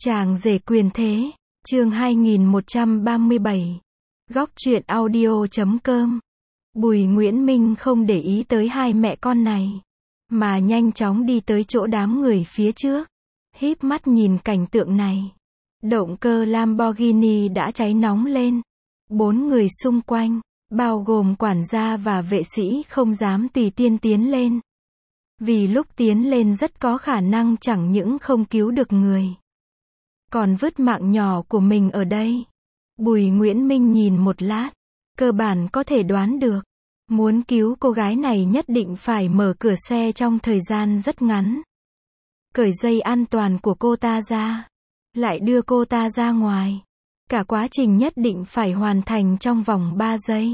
Chàng rể quyền thế, chương 2137. Góc truyện audio.com. Bùi Nguyễn Minh không để ý tới hai mẹ con này, mà nhanh chóng đi tới chỗ đám người phía trước, híp mắt nhìn cảnh tượng này. Động cơ Lamborghini đã cháy nóng lên. 4 người xung quanh, bao gồm quản gia và vệ sĩ không dám tùy tiện tiến lên. Vì lúc tiến lên rất có khả năng chẳng những không cứu được người, còn vứt mạng nhỏ của mình ở đây. Bùi Nguyễn Minh nhìn một lát, cơ bản có thể đoán được, muốn cứu cô gái này nhất định phải mở cửa xe trong thời gian rất ngắn, cởi dây an toàn của cô ta ra, lại đưa cô ta ra ngoài. Cả quá trình nhất định phải hoàn thành trong vòng 3 giây.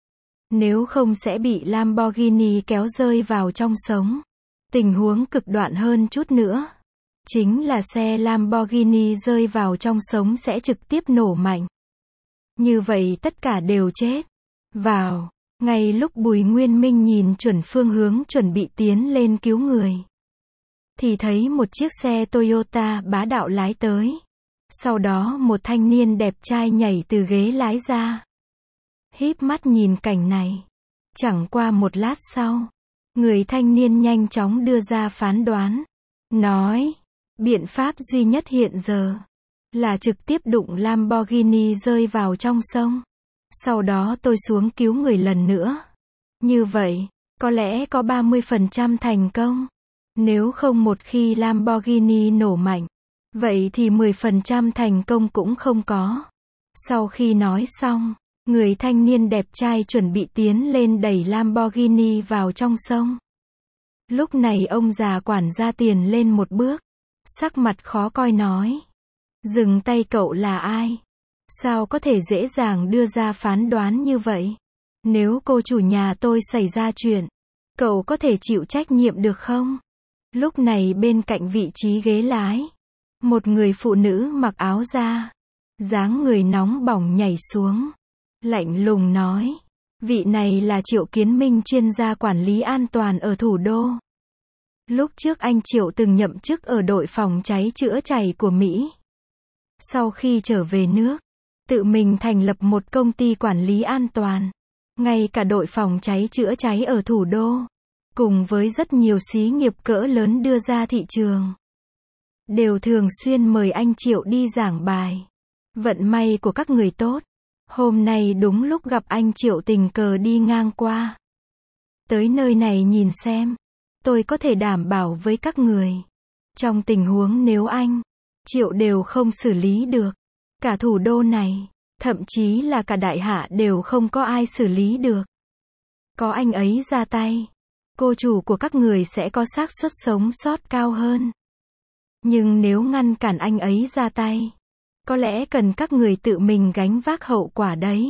Nếu không sẽ bị Lamborghini kéo rơi vào trong sống. Tình huống cực đoan hơn chút nữa, chính là xe Lamborghini rơi vào trong sống sẽ trực tiếp nổ mạnh. Như vậy tất cả đều chết. Vào, ngay lúc Bùi Nguyên Minh nhìn chuẩn phương hướng chuẩn bị tiến lên cứu người, thì thấy một chiếc xe Toyota bá đạo lái tới. Sau đó một thanh niên đẹp trai nhảy từ ghế lái ra, híp mắt nhìn cảnh này. Chẳng qua một lát sau, người thanh niên nhanh chóng đưa ra phán đoán, nói, biện pháp duy nhất hiện giờ là trực tiếp đụng Lamborghini rơi vào trong sông. Sau đó tôi xuống cứu người lần nữa. Như vậy, có lẽ có 30% thành công. Nếu không một khi Lamborghini nổ mạnh, vậy thì 10% thành công cũng không có. Sau khi nói xong, người thanh niên đẹp trai chuẩn bị tiến lên đẩy Lamborghini vào trong sông. Lúc này ông già quản gia tiền lên một bước, sắc mặt khó coi nói, dừng tay, cậu là ai? Sao có thể dễ dàng đưa ra phán đoán như vậy? Nếu cô chủ nhà tôi xảy ra chuyện, cậu có thể chịu trách nhiệm được không? Lúc này bên cạnh vị trí ghế lái, một người phụ nữ mặc áo da, dáng người nóng bỏng nhảy xuống, lạnh lùng nói, vị này là Triệu Kiến Minh, chuyên gia quản lý an toàn ở thủ đô. Lúc trước anh Triệu từng nhậm chức ở đội phòng cháy chữa cháy của Mỹ. Sau khi trở về nước, tự mình thành lập một công ty quản lý an toàn. Ngay cả đội phòng cháy chữa cháy ở thủ đô, cùng với rất nhiều xí nghiệp cỡ lớn đưa ra thị trường, đều thường xuyên mời anh Triệu đi giảng bài. Vận may của các người tốt, hôm nay đúng lúc gặp anh Triệu tình cờ đi ngang qua. Tới nơi này nhìn xem, tôi có thể đảm bảo với các người, trong tình huống nếu anh Triệu đều không xử lý được, cả thủ đô này, thậm chí là cả đại hạ đều không có ai xử lý được. Có anh ấy ra tay, cô chủ của các người sẽ có xác suất sống sót cao hơn. Nhưng nếu ngăn cản anh ấy ra tay, có lẽ cần các người tự mình gánh vác hậu quả đấy.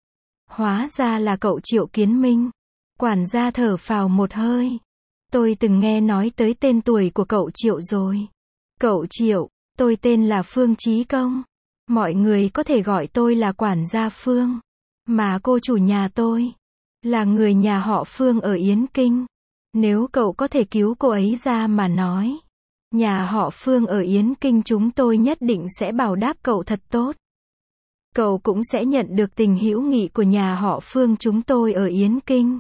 Hóa ra là cậu Triệu Kiến Minh. Quản gia thở phào một hơi. Tôi từng nghe nói tới tên tuổi của cậu Triệu rồi. Cậu Triệu, tôi tên là Phương Chí Công. Mọi người có thể gọi tôi là quản gia Phương. Mà cô chủ nhà tôi là người nhà họ Phương ở Yến Kinh. Nếu cậu có thể cứu cô ấy ra mà nói, nhà họ Phương ở Yến Kinh chúng tôi nhất định sẽ bảo đáp cậu thật tốt. Cậu cũng sẽ nhận được tình hữu nghị của nhà họ Phương chúng tôi ở Yến Kinh.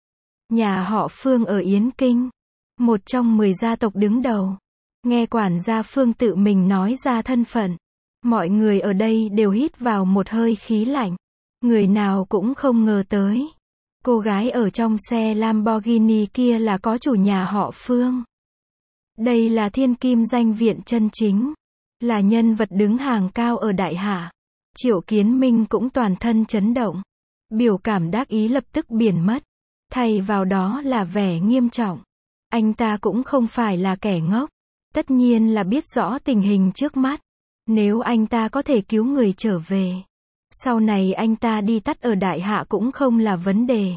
Nhà họ Phương ở Yến Kinh, một trong 10 gia tộc đứng đầu. Nghe quản gia Phương tự mình nói ra thân phận, mọi người ở đây đều hít vào một hơi khí lạnh. Người nào cũng không ngờ tới, cô gái ở trong xe Lamborghini kia là có chủ nhà họ Phương. Đây là thiên kim danh viện chân chính, là nhân vật đứng hàng cao ở đại hạ. Triệu Kiến Minh cũng toàn thân chấn động, biểu cảm đắc ý lập tức biến mất, thay vào đó là vẻ nghiêm trọng. Anh ta cũng không phải là kẻ ngốc, tất nhiên là biết rõ tình hình trước mắt. Nếu anh ta có thể cứu người trở về, sau này anh ta đi tắt ở đại hạ cũng không là vấn đề.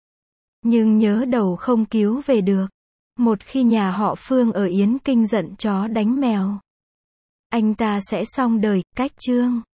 Nhưng nhớ đầu không cứu về được. Một khi nhà họ Phương ở Yến Kinh giận chó đánh mèo, anh ta sẽ xong đời. Cách chương